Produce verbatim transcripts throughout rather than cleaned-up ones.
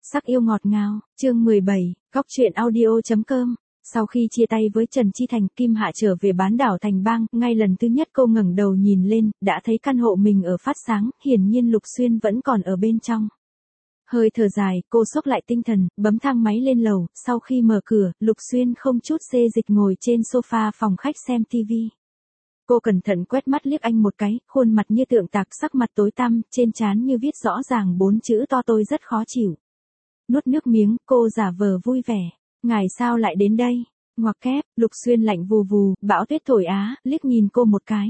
Sắc yêu ngọt ngào, chương mười bảy, Góc truyện audio.com. Sau khi chia tay với Trần Chi Thành, Kim Hạ trở về bán đảo Thành Bang, ngay lần thứ nhất cô ngẩng đầu nhìn lên, đã thấy căn hộ mình ở phát sáng, hiển nhiên Lục Xuyên vẫn còn ở bên trong. Hơi thở dài, cô xốc lại tinh thần, bấm thang máy lên lầu, sau khi mở cửa, Lục Xuyên không chút xê dịch ngồi trên sofa phòng khách xem tivi. Cô cẩn thận quét mắt liếc anh một cái, khuôn mặt như tượng tạc, sắc mặt tối tăm, trên trán như viết rõ ràng bốn chữ to tôi rất khó chịu. Nuốt nước miếng, cô giả vờ vui vẻ. Ngài sao lại đến đây? Ngoặc kép, Lục Xuyên lạnh vù vù, bão tuyết thổi á, liếc nhìn cô một cái.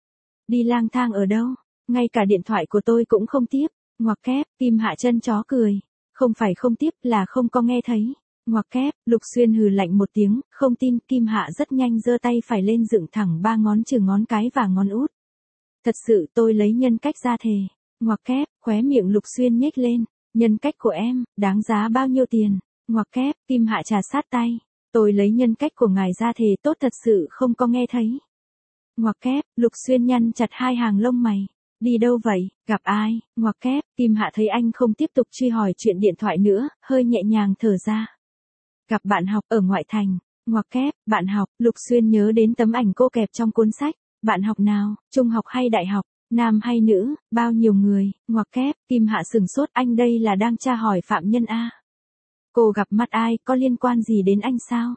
Đi lang thang ở đâu? Ngay cả điện thoại của tôi cũng không tiếp. Ngoặc kép, Kim Hạ chân chó cười. Không phải không tiếp, là không có nghe thấy. Ngoặc kép, Lục Xuyên hừ lạnh một tiếng, không tin. Kim Hạ rất nhanh giơ tay phải lên dựng thẳng ba ngón trừ ngón cái và ngón út. Thật sự tôi lấy nhân cách ra thề. Ngoặc kép, khóe miệng Lục Xuyên nhếch lên. Nhân cách của em, đáng giá bao nhiêu tiền? Ngoặc kép, Kim Hạ trà sát tay. Tôi lấy nhân cách của ngài ra thề tốt, thật sự không có nghe thấy. Ngoặc kép, Lục Xuyên nhăn chặt hai hàng lông mày. Đi đâu vậy, gặp ai? Ngoặc kép, Kim Hạ thấy anh không tiếp tục truy hỏi chuyện điện thoại nữa, hơi nhẹ nhàng thở ra. Gặp bạn học ở ngoại thành. Ngoặc kép, bạn học, Lục Xuyên nhớ đến tấm ảnh cô kẹp trong cuốn sách. Bạn học nào, trung học hay đại học? Nam hay nữ, bao nhiêu người? Ngoặc kép, Kim Hạ sừng sốt, anh đây là đang tra hỏi phạm nhân a. Cô gặp mặt ai, có liên quan gì đến anh sao?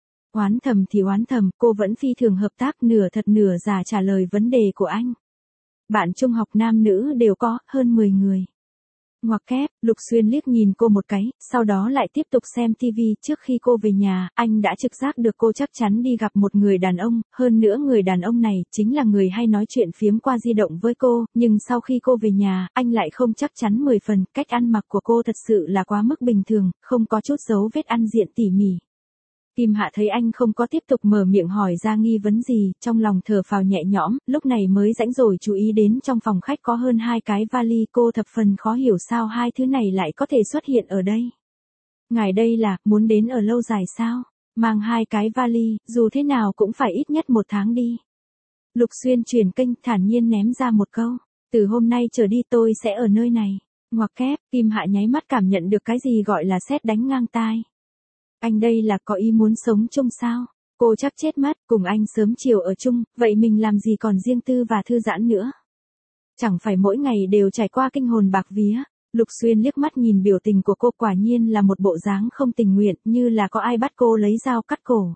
Oán thầm thì oán thầm, cô vẫn phi thường hợp tác, nửa thật nửa giả trả lời vấn đề của anh. Bạn trung học nam nữ đều có, hơn mười người. Ngoặc kép, Lục Xuyên liếc nhìn cô một cái, sau đó lại tiếp tục xem tivi. Trước khi cô về nhà, anh đã trực giác được cô chắc chắn đi gặp một người đàn ông, hơn nữa người đàn ông này chính là người hay nói chuyện phiếm qua di động với cô, nhưng sau khi cô về nhà, anh lại không chắc chắn mười phần. Cách ăn mặc của cô thật sự là quá mức bình thường, không có chút dấu vết ăn diện tỉ mỉ. Kim Hạ thấy anh không có tiếp tục mở miệng hỏi ra nghi vấn gì, trong lòng thở phào nhẹ nhõm, lúc này mới rãnh rồi chú ý đến trong phòng khách có hơn hai cái vali, cô thập phần khó hiểu sao hai thứ này lại có thể xuất hiện ở đây. Ngài đây là, muốn đến ở lâu dài sao? Mang hai cái vali, dù thế nào cũng phải ít nhất một tháng đi. Lục Xuyên chuyển kênh, thản nhiên ném ra một câu, từ hôm nay trở đi tôi sẽ ở nơi này. Ngoặc kép, Kim Hạ nháy mắt cảm nhận được cái gì gọi là sét đánh ngang tai. Anh đây là có ý muốn sống chung sao? Cô chắc chết mất, cùng anh sớm chiều ở chung, vậy mình làm gì còn riêng tư và thư giãn nữa? Chẳng phải mỗi ngày đều trải qua kinh hồn bạc vía. Lục Xuyên liếc mắt nhìn biểu tình của cô, quả nhiên là một bộ dáng không tình nguyện, như là có ai bắt cô lấy dao cắt cổ.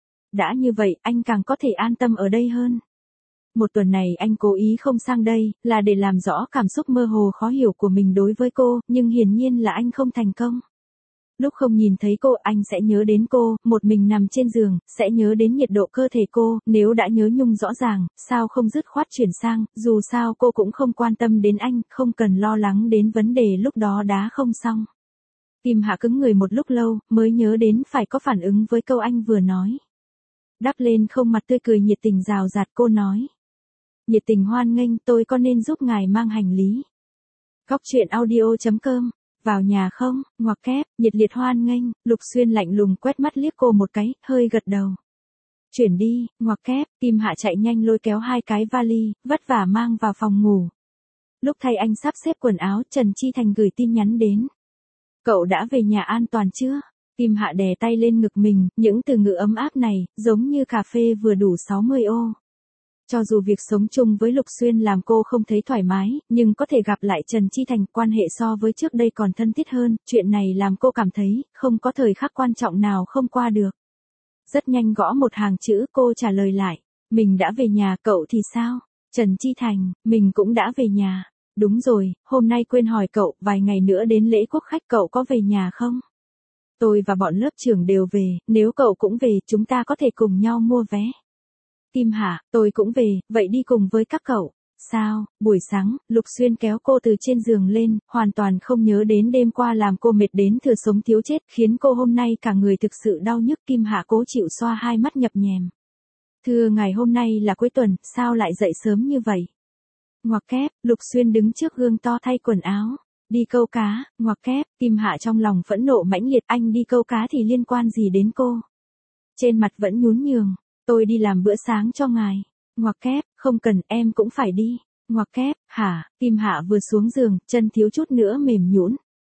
Đã như vậy, anh càng có thể an tâm ở đây hơn. Một tuần này anh cố ý không sang đây, là để làm rõ cảm xúc mơ hồ khó hiểu của mình đối với cô, nhưng hiển nhiên là anh không thành công. Lúc không nhìn thấy cô, anh sẽ nhớ đến cô, một mình nằm trên giường, sẽ nhớ đến nhiệt độ cơ thể cô, nếu đã nhớ nhung rõ ràng, sao không dứt khoát chuyển sang, dù sao cô cũng không quan tâm đến anh, không cần lo lắng đến vấn đề lúc đó đã không xong. Kim Hạ cứng người một lúc lâu, mới nhớ đến phải có phản ứng với câu anh vừa nói. Đắp lên không mặt tươi cười nhiệt tình rào rạt, cô nói. Nhiệt tình hoan nghênh, tôi có nên giúp ngài mang hành lý? Góc truyện audio.com. Vào nhà không? Ngoặc kép, nhiệt liệt hoan nghênh. Lục Xuyên lạnh lùng quét mắt liếc cô một cái, hơi gật đầu. Chuyển đi. Ngoặc kép, Kim Hạ chạy nhanh lôi kéo hai cái vali, vất vả mang vào phòng ngủ. Lúc thay anh sắp xếp quần áo, Trần Chi Thành gửi tin nhắn đến. Cậu đã về nhà an toàn chưa? Kim Hạ đè tay lên ngực mình, những từ ngữ ấm áp này, giống như cà phê vừa đủ sáu mươi ô. Cho dù việc sống chung với Lục Xuyên làm cô không thấy thoải mái, nhưng có thể gặp lại Trần Chi Thành, quan hệ so với trước đây còn thân thiết hơn, chuyện này làm cô cảm thấy, không có thời khắc quan trọng nào không qua được. Rất nhanh gõ một hàng chữ, cô trả lời lại, mình đã về nhà, cậu thì sao? Trần Chi Thành, mình cũng đã về nhà. Đúng rồi, hôm nay quên hỏi cậu, vài ngày nữa đến lễ quốc khách cậu có về nhà không? Tôi và bọn lớp trưởng đều về, nếu cậu cũng về, chúng ta có thể cùng nhau mua vé. Kim Hạ, tôi cũng về, vậy đi cùng với các cậu. Sao? Buổi sáng, Lục Xuyên kéo cô từ trên giường lên, hoàn toàn không nhớ đến đêm qua làm cô mệt đến thừa sống thiếu chết, khiến cô hôm nay cả người thực sự đau nhức. Kim Hạ cố chịu xoa hai mắt nhập nhèm. Thưa ngài, hôm nay là cuối tuần, sao lại dậy sớm như vậy? Ngoặc kép, Lục Xuyên đứng trước gương to thay quần áo. Đi câu cá. Ngoặc kép, Kim Hạ trong lòng phẫn nộ mãnh liệt, anh đi câu cá thì liên quan gì đến cô? Trên mặt vẫn nhún nhường. Tôi đi làm bữa sáng cho ngài. Ngoặc kép, không cần, em cũng phải đi. Ngoặc kép, hả? Kim Hạ vừa xuống giường, chân thiếu chút nữa mềm nhũn.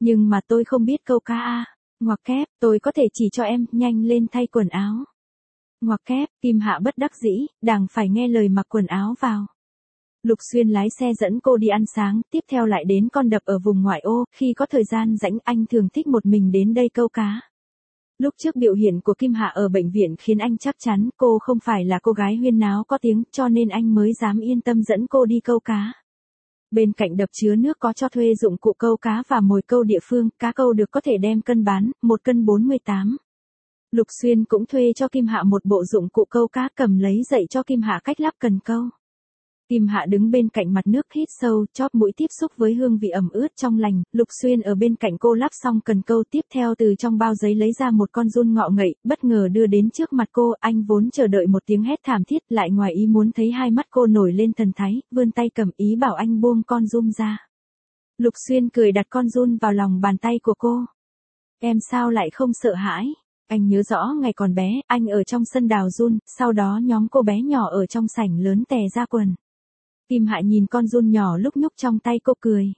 Nhưng mà tôi không biết câu cá a. Ngoặc kép, tôi có thể chỉ cho em, nhanh lên thay quần áo. Ngoặc kép, Kim Hạ bất đắc dĩ, đành phải nghe lời mặc quần áo vào. Lục Xuyên lái xe dẫn cô đi ăn sáng, tiếp theo lại đến con đập ở vùng ngoại ô, khi có thời gian rảnh anh thường thích một mình đến đây câu cá. Lúc trước biểu hiện của Kim Hạ ở bệnh viện khiến anh chắc chắn cô không phải là cô gái huyên náo có tiếng, cho nên anh mới dám yên tâm dẫn cô đi câu cá. Bên cạnh đập chứa nước có cho thuê dụng cụ câu cá và mồi câu địa phương, cá câu được có thể đem cân bán, một cân bốn mươi tám. Lục Xuyên cũng thuê cho Kim Hạ một bộ dụng cụ câu cá, cầm lấy dạy cho Kim Hạ cách lắp cần câu. Kim Hạ đứng bên cạnh mặt nước hít sâu, chóp mũi tiếp xúc với hương vị ẩm ướt trong lành, Lục Xuyên ở bên cạnh cô lắp xong cần câu, tiếp theo từ trong bao giấy lấy ra một con giun ngọ ngậy, bất ngờ đưa đến trước mặt cô, anh vốn chờ đợi một tiếng hét thảm thiết, lại ngoài ý muốn thấy hai mắt cô nổi lên thần thái, vươn tay cầm ý bảo anh buông con giun ra. Lục Xuyên cười đặt con giun vào lòng bàn tay của cô. Em sao lại không sợ hãi? Anh nhớ rõ ngày còn bé, anh ở trong sân đào giun, sau đó nhóm cô bé nhỏ ở trong sảnh lớn tè ra quần. Kim Hạ nhìn con giun nhỏ lúc nhúc trong tay cô cười.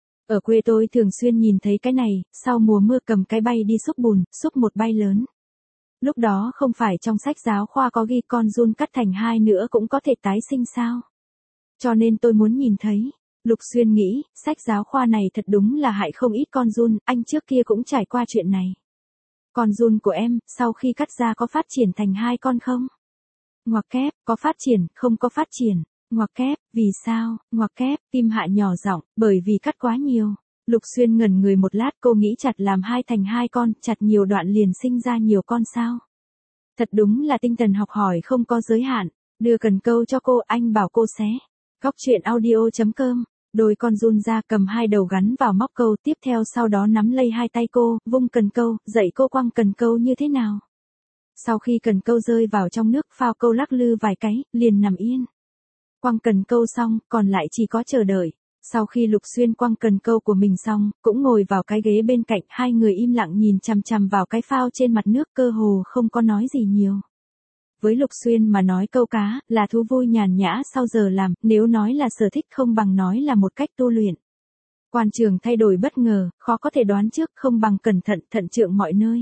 Ở quê tôi thường xuyên nhìn thấy cái này, sau mùa mưa cầm cái bay đi xúc bùn, xúc một bay lớn. Lúc đó không phải trong sách giáo khoa có ghi con giun cắt thành hai nữa cũng có thể tái sinh sao? Cho nên tôi muốn nhìn thấy. Lục Xuyên nghĩ, sách giáo khoa này thật đúng là hại không ít con giun, anh trước kia cũng trải qua chuyện này. Con giun của em, sau khi cắt ra có phát triển thành hai con không? Ngoặc kép, có phát triển, không có phát triển. Ngoặc kép, vì sao? Ngoặc kép, Kim Hạ nhỏ giọng, bởi vì cắt quá nhiều. Lục Xuyên ngẩn người một lát, cô nghĩ chặt làm hai thành hai con, chặt nhiều đoạn liền sinh ra nhiều con sao? Thật đúng là tinh thần học hỏi không có giới hạn. Đưa cần câu cho cô, anh bảo cô xé. Góc truyện audio chấm com. Đôi con giun ra, cầm hai đầu gắn vào móc câu, tiếp theo sau đó nắm lấy hai tay cô, vung cần câu, dạy cô quăng cần câu như thế nào. Sau khi cần câu rơi vào trong nước, phao câu lắc lư vài cái, liền nằm yên. Quăng cần câu xong, còn lại chỉ có chờ đợi. Sau khi Lục Xuyên quăng cần câu của mình xong, cũng ngồi vào cái ghế bên cạnh, hai người im lặng nhìn chằm chằm vào cái phao trên mặt nước, cơ hồ không có nói gì nhiều. Với Lục Xuyên mà nói câu cá, là thú vui nhàn nhã sau giờ làm, nếu nói là sở thích không bằng nói là một cách tu luyện. Quan trường thay đổi bất ngờ, khó có thể đoán trước, không bằng cẩn thận, thận trọng mọi nơi.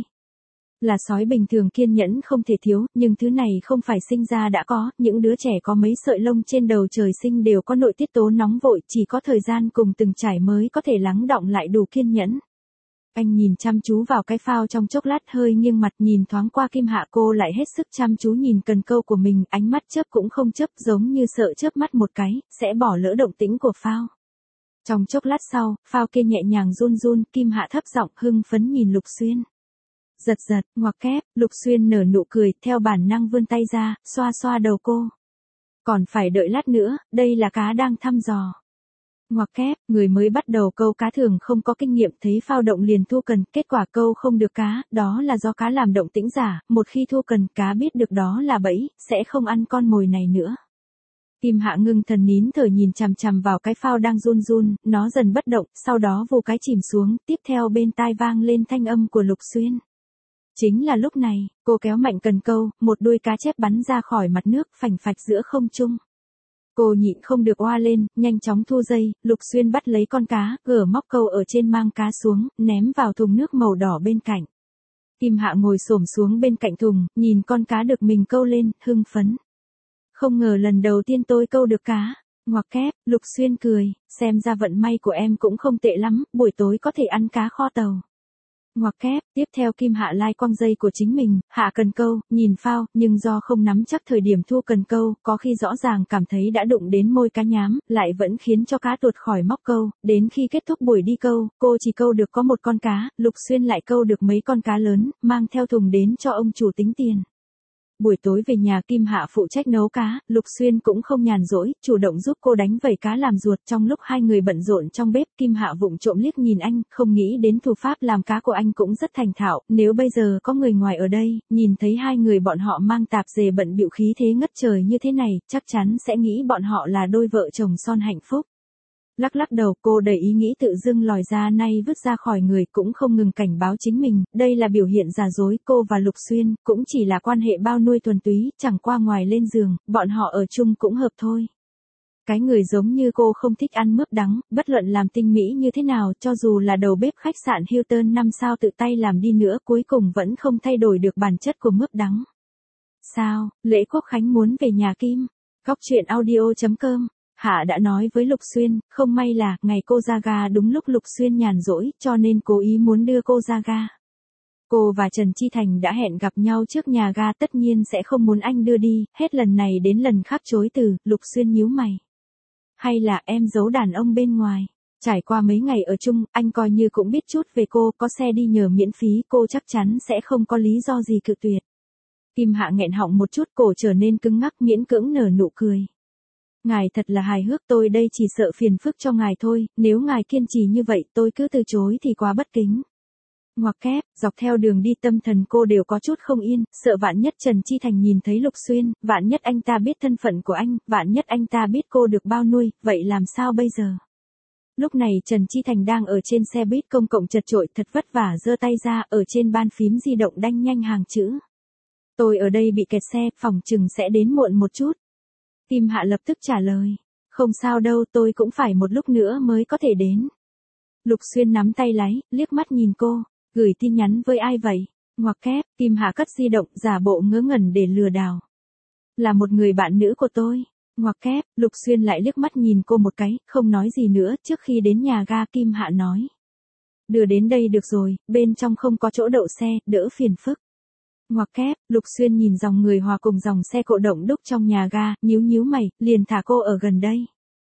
Là sói bình thường kiên nhẫn không thể thiếu, nhưng thứ này không phải sinh ra đã có, những đứa trẻ có mấy sợi lông trên đầu trời sinh đều có nội tiết tố nóng vội, chỉ có thời gian cùng từng trải mới có thể lắng đọng lại đủ kiên nhẫn. Anh nhìn chăm chú vào cái phao trong chốc lát, hơi nghiêng mặt nhìn thoáng qua Kim Hạ, cô lại hết sức chăm chú nhìn cần câu của mình, ánh mắt chớp cũng không chớp, giống như sợ chớp mắt một cái, sẽ bỏ lỡ động tĩnh của phao. Trong chốc lát sau, phao kia nhẹ nhàng run run, Kim Hạ thấp giọng hưng phấn nhìn Lục Xuyên. Giật giật, ngoặc kép, Lục Xuyên nở nụ cười, theo bản năng vươn tay ra, xoa xoa đầu cô. Còn phải đợi lát nữa, đây là cá đang thăm dò. Ngoặc kép, người mới bắt đầu câu cá thường không có kinh nghiệm, thấy phao động liền thu cần, kết quả câu không được cá, đó là do cá làm động tĩnh giả, một khi thu cần, cá biết được đó là bẫy, sẽ không ăn con mồi này nữa. Kim Hạ ngưng thần nín thở nhìn chằm chằm vào cái phao đang run run, nó dần bất động, sau đó vù cái chìm xuống, tiếp theo bên tai vang lên thanh âm của Lục Xuyên. Chính là lúc này, cô kéo mạnh cần câu, một đuôi cá chép bắn ra khỏi mặt nước, phành phạch giữa không trung. Cô nhịn không được oa lên, nhanh chóng thu dây, Lục Xuyên bắt lấy con cá, gỡ móc câu ở trên mang cá xuống, ném vào thùng nước màu đỏ bên cạnh. Kim Hạ ngồi xổm xuống bên cạnh thùng, nhìn con cá được mình câu lên, hưng phấn. Không ngờ lần đầu tiên tôi câu được cá. Ngoặc kép, Lục Xuyên cười, xem ra vận may của em cũng không tệ lắm, buổi tối có thể ăn cá kho tàu. Ngoặc kép, tiếp theo Kim Hạ lai quăng dây của chính mình, hạ cần câu, nhìn phao, nhưng do không nắm chắc thời điểm thu cần câu, có khi rõ ràng cảm thấy đã đụng đến môi cá nhám, lại vẫn khiến cho cá tuột khỏi móc câu, đến khi kết thúc buổi đi câu, cô chỉ câu được có một con cá, Lục Xuyên lại câu được mấy con cá lớn, mang theo thùng đến cho ông chủ tính tiền. Buổi tối về nhà, Kim Hạ phụ trách nấu cá, Lục Xuyên cũng không nhàn rỗi, chủ động giúp cô đánh vẩy cá làm ruột. Trong lúc hai người bận rộn trong bếp, Kim Hạ vụng trộm liếc nhìn anh, không nghĩ đến thủ pháp làm cá của anh cũng rất thành thạo, nếu bây giờ có người ngoài ở đây, nhìn thấy hai người bọn họ mang tạp dề bận bịu khí thế ngất trời như thế này, chắc chắn sẽ nghĩ bọn họ là đôi vợ chồng son hạnh phúc. Lắc lắc đầu, cô đầy ý nghĩ tự dưng lòi ra nay vứt ra khỏi người, cũng không ngừng cảnh báo chính mình, đây là biểu hiện giả dối, cô và Lục Xuyên, cũng chỉ là quan hệ bao nuôi thuần túy, chẳng qua ngoài lên giường, bọn họ ở chung cũng hợp thôi. Cái người giống như cô không thích ăn mướp đắng, bất luận làm tinh mỹ như thế nào, cho dù là đầu bếp khách sạn Hilton năm sao tự tay làm đi nữa, cuối cùng vẫn không thay đổi được bản chất của mướp đắng. Sao, lễ Quốc Khánh muốn về nhà Kim? Góc truyện audio chấm com. Hạ đã nói với Lục Xuyên, không may là, ngày cô ra ga đúng lúc Lục Xuyên nhàn rỗi, cho nên cố ý muốn đưa cô ra ga. Cô và Trần Chi Thành đã hẹn gặp nhau trước nhà ga, tất nhiên sẽ không muốn anh đưa đi, hết lần này đến lần khác chối từ, Lục Xuyên nhíu mày. Hay là em giấu đàn ông bên ngoài? Trải qua mấy ngày ở chung, anh coi như cũng biết chút về cô, có xe đi nhờ miễn phí, cô chắc chắn sẽ không có lý do gì cự tuyệt. Kim Hạ nghẹn họng một chút, cổ trở nên cứng ngắc, miễn cưỡng nở nụ cười. Ngài thật là hài hước, tôi đây chỉ sợ phiền phức cho ngài thôi, nếu ngài kiên trì như vậy tôi cứ từ chối thì quá bất kính. Ngoặc kép, dọc theo đường đi tâm thần cô đều có chút không yên, sợ vạn nhất Trần Chi Thành nhìn thấy Lục Xuyên, vạn nhất anh ta biết thân phận của anh, vạn nhất anh ta biết cô được bao nuôi, vậy làm sao bây giờ? Lúc này Trần Chi Thành đang ở trên xe buýt công cộng chật chội, thật vất vả giơ tay ra, ở trên bàn phím di động đanh nhanh hàng chữ. Tôi ở đây bị kẹt xe, phòng chừng sẽ đến muộn một chút. Kim Hạ lập tức trả lời. Không sao đâu, tôi cũng phải một lúc nữa mới có thể đến. Lục Xuyên nắm tay lái, liếc mắt nhìn cô. Gửi tin nhắn với ai vậy? Ngoặc kép, Kim Hạ cất di động, giả bộ ngớ ngẩn để lừa đảo. Là một người bạn nữ của tôi. Ngoặc kép, Lục Xuyên lại liếc mắt nhìn cô một cái, không nói gì nữa. Trước khi đến nhà ga Kim Hạ nói. Đưa đến đây được rồi, bên trong không có chỗ đậu xe, đỡ phiền phức. Ngoặc kép, Lục Xuyên nhìn dòng người hòa cùng dòng xe cộ động đúc trong nhà ga, nhíu nhíu mày, liền thả cô ở gần đây.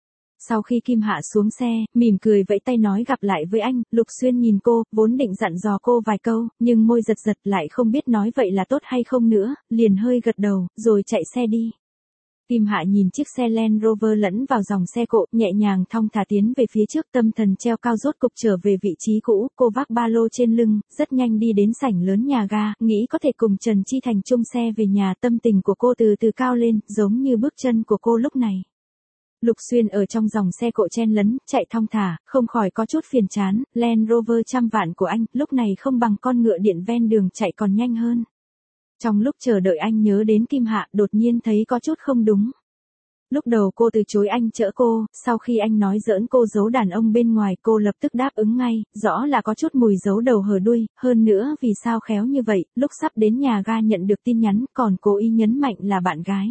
Sau khi Kim Hạ xuống xe, mỉm cười vẫy tay nói gặp lại với anh, Lục Xuyên nhìn cô, vốn định dặn dò cô vài câu, nhưng môi giật giật lại không biết nói vậy là tốt hay không nữa, liền hơi gật đầu, rồi chạy xe đi. Kim Hạ nhìn chiếc xe Land Rover lẫn vào dòng xe cộ, nhẹ nhàng thong thả tiến về phía trước, tâm thần treo cao rốt cục trở về vị trí cũ, cô vác ba lô trên lưng, rất nhanh đi đến sảnh lớn nhà ga, nghĩ có thể cùng Trần Chi Thành chung xe về nhà, tâm tình của cô từ từ cao lên, giống như bước chân của cô lúc này. Lục Xuyên ở trong dòng xe cộ chen lấn, chạy thong thả, không khỏi có chút phiền chán, Land Rover trăm vạn của anh, lúc này không bằng con ngựa điện ven đường chạy còn nhanh hơn. Trong lúc chờ đợi anh nhớ đến Kim Hạ, đột nhiên thấy có chút không đúng. Lúc đầu cô từ chối anh chở cô, sau khi anh nói giỡn cô giấu đàn ông bên ngoài, cô lập tức đáp ứng ngay, rõ là có chút mùi giấu đầu hở đuôi, hơn nữa vì sao khéo như vậy, lúc sắp đến nhà ga nhận được tin nhắn, còn cố ý nhấn mạnh là bạn gái.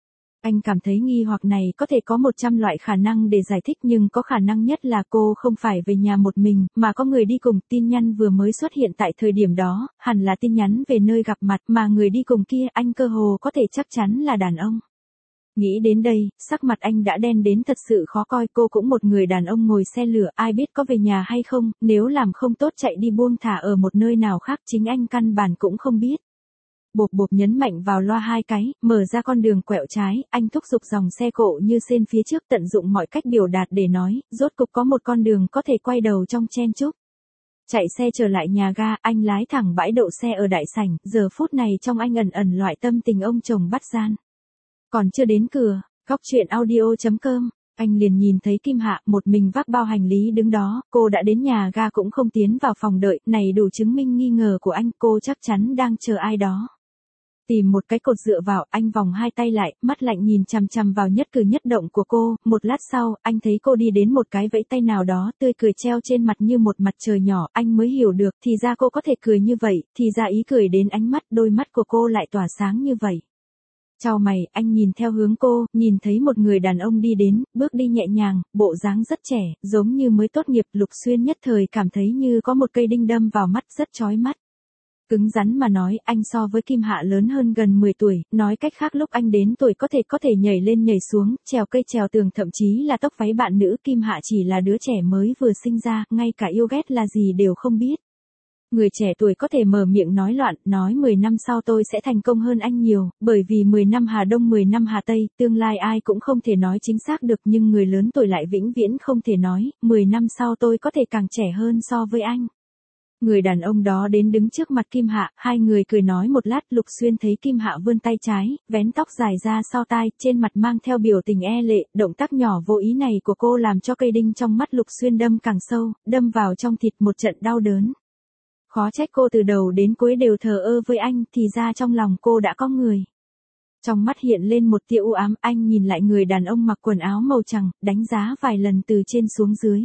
Anh cảm thấy nghi hoặc này có thể có một trăm loại khả năng để giải thích, nhưng có khả năng nhất là cô không phải về nhà một mình, mà có người đi cùng. Tin nhắn vừa mới xuất hiện tại thời điểm đó, hẳn là tin nhắn về nơi gặp mặt, mà người đi cùng kia anh cơ hồ có thể chắc chắn là đàn ông. Nghĩ đến đây, sắc mặt anh đã đen đến thật sự khó coi, cô cũng một người đàn ông ngồi xe lửa, ai biết có về nhà hay không, nếu làm không tốt chạy đi buông thả ở một nơi nào khác chính anh căn bản cũng không biết. Bộp bộp nhấn mạnh vào loa hai cái, mở ra con đường quẹo trái, anh thúc giục dòng xe cộ như sên phía trước, tận dụng mọi cách biểu đạt để nói, rốt cục có một con đường có thể quay đầu trong chen chúc. Chạy xe trở lại nhà ga, anh lái thẳng bãi đậu xe ở đại sảnh, giờ phút này trong anh ẩn ẩn loại tâm tình ông chồng bắt gian. Còn chưa đến cửa, góc truyện audio chấm com, anh liền nhìn thấy Kim Hạ một mình vác bao hành lý đứng đó, cô đã đến nhà ga cũng không tiến vào phòng đợi, này đủ chứng minh nghi ngờ của anh, cô chắc chắn đang chờ ai đó. Tìm một cái cột dựa vào, anh vòng hai tay lại, mắt lạnh nhìn chằm chằm vào nhất cử nhất động của cô, một lát sau, anh thấy cô đi đến một cái vẫy tay nào đó, tươi cười treo trên mặt như một mặt trời nhỏ, anh mới hiểu được, thì ra cô có thể cười như vậy, thì ra ý cười đến ánh mắt, đôi mắt của cô lại tỏa sáng như vậy. Chào mày, anh nhìn theo hướng cô, nhìn thấy một người đàn ông đi đến, bước đi nhẹ nhàng, bộ dáng rất trẻ, giống như mới tốt nghiệp. Lục Xuyên nhất thời cảm thấy như có một cây đinh đâm vào mắt, rất chói mắt. Cứng rắn mà nói, anh so với Kim Hạ lớn hơn gần mười tuổi, nói cách khác lúc anh đến tuổi có thể có thể nhảy lên nhảy xuống, trèo cây trèo tường, thậm chí là tóc váy bạn nữ. Kim Hạ chỉ là đứa trẻ mới vừa sinh ra, ngay cả yêu ghét là gì đều không biết. Người trẻ tuổi có thể mở miệng nói loạn, nói mười năm sau tôi sẽ thành công hơn anh nhiều, bởi vì mười năm Hà Đông mười năm Hà Tây, tương lai ai cũng không thể nói chính xác được, nhưng người lớn tuổi lại vĩnh viễn không thể nói, mười năm sau tôi có thể càng trẻ hơn so với anh. Người đàn ông đó đến đứng trước mặt Kim Hạ, hai người cười nói một lát. Lục Xuyên thấy Kim Hạ vươn tay trái, vén tóc dài ra sau tai, trên mặt mang theo biểu tình e lệ, động tác nhỏ vô ý này của cô làm cho cây đinh trong mắt Lục Xuyên đâm càng sâu, đâm vào trong thịt một trận đau đớn. Khó trách cô từ đầu đến cuối đều thờ ơ với anh, thì ra trong lòng cô đã có người. Trong mắt hiện lên một tia u ám, anh nhìn lại người đàn ông mặc quần áo màu trắng, đánh giá vài lần từ trên xuống dưới.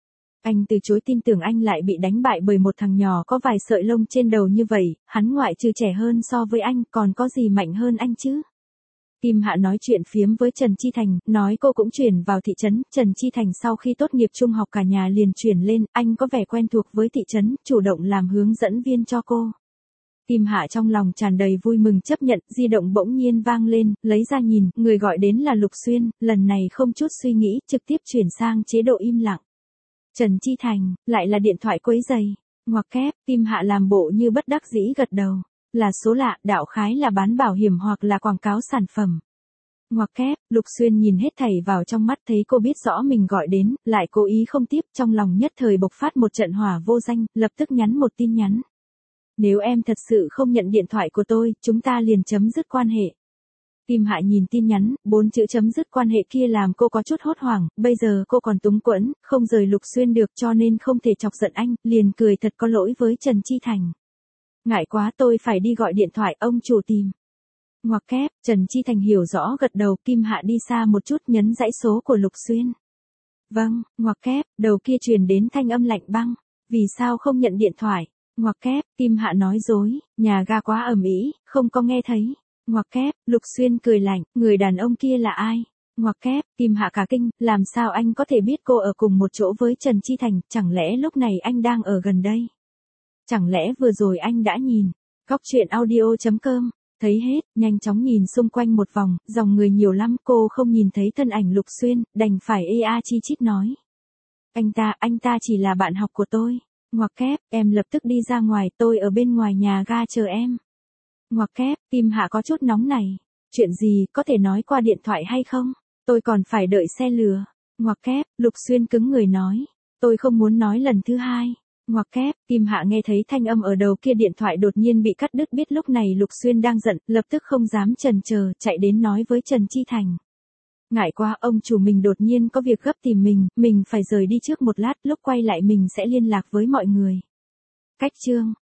Anh từ chối tin tưởng anh lại bị đánh bại bởi một thằng nhỏ có vài sợi lông trên đầu như vậy, hắn ngoại trừ trẻ hơn so với anh, còn có gì mạnh hơn anh chứ? Kim Hạ nói chuyện phiếm với Trần Chi Thành, nói cô cũng chuyển vào thị trấn, Trần Chi Thành sau khi tốt nghiệp trung học cả nhà liền chuyển lên, anh có vẻ quen thuộc với thị trấn, chủ động làm hướng dẫn viên cho cô. Kim Hạ trong lòng tràn đầy vui mừng chấp nhận, di động bỗng nhiên vang lên, lấy ra nhìn, người gọi đến là Lục Xuyên, lần này không chút suy nghĩ, trực tiếp chuyển sang chế độ im lặng. Trần Chi Thành, lại là điện thoại quấy giày. Ngoặc kép, Kim Hạ làm bộ như bất đắc dĩ gật đầu. Là số lạ, đạo khái là bán bảo hiểm hoặc là quảng cáo sản phẩm. Ngoặc kép, Lục Xuyên nhìn hết thảy vào trong mắt thấy cô biết rõ mình gọi đến, lại cố ý không tiếp, trong lòng nhất thời bộc phát một trận hỏa vô danh, lập tức nhắn một tin nhắn. Nếu em thật sự không nhận điện thoại của tôi, chúng ta liền chấm dứt quan hệ. Kim Hạ nhìn tin nhắn, bốn chữ chấm dứt quan hệ kia làm cô có chút hốt hoảng, bây giờ cô còn túng quẫn, không rời Lục Xuyên được cho nên không thể chọc giận anh, liền cười thật có lỗi với Trần Chi Thành. Ngại quá tôi phải đi gọi điện thoại ông chủ tìm. Ngoặc kép, Trần Chi Thành hiểu rõ gật đầu, Kim Hạ đi xa một chút nhấn dãy số của Lục Xuyên. Vâng, ngoặc kép, đầu kia truyền đến thanh âm lạnh băng, vì sao không nhận điện thoại? Ngoặc kép, Kim Hạ nói dối, nhà ga quá ầm ĩ, không có nghe thấy. Ngoặc kép, Lục Xuyên cười lạnh, người đàn ông kia là ai? Ngoặc kép, Kim Hạ cả kinh, làm sao anh có thể biết cô ở cùng một chỗ với Trần Chi Thành, chẳng lẽ lúc này anh đang ở gần đây? Chẳng lẽ vừa rồi anh đã nhìn? Góc truyện audio chấm com, thấy hết, nhanh chóng nhìn xung quanh một vòng, dòng người nhiều lắm, cô không nhìn thấy thân ảnh Lục Xuyên, đành phải ê a chi chít nói. Anh ta, anh ta chỉ là bạn học của tôi. Ngoặc kép, em lập tức đi ra ngoài, tôi ở bên ngoài nhà ga chờ em. Ngoặc kép, Kim Hạ có chút nóng này. Chuyện gì, có thể nói qua điện thoại hay không? Tôi còn phải đợi xe lừa. Ngoặc kép, Lục Xuyên cứng người nói. Tôi không muốn nói lần thứ hai. Ngoặc kép, Kim Hạ nghe thấy thanh âm ở đầu kia điện thoại đột nhiên bị cắt đứt, biết lúc này Lục Xuyên đang giận, lập tức không dám chần chờ, chạy đến nói với Trần Chi Thành. Ngại quá, ông chủ mình đột nhiên có việc gấp tìm mình, mình phải rời đi trước một lát, lúc quay lại mình sẽ liên lạc với mọi người. Cách chương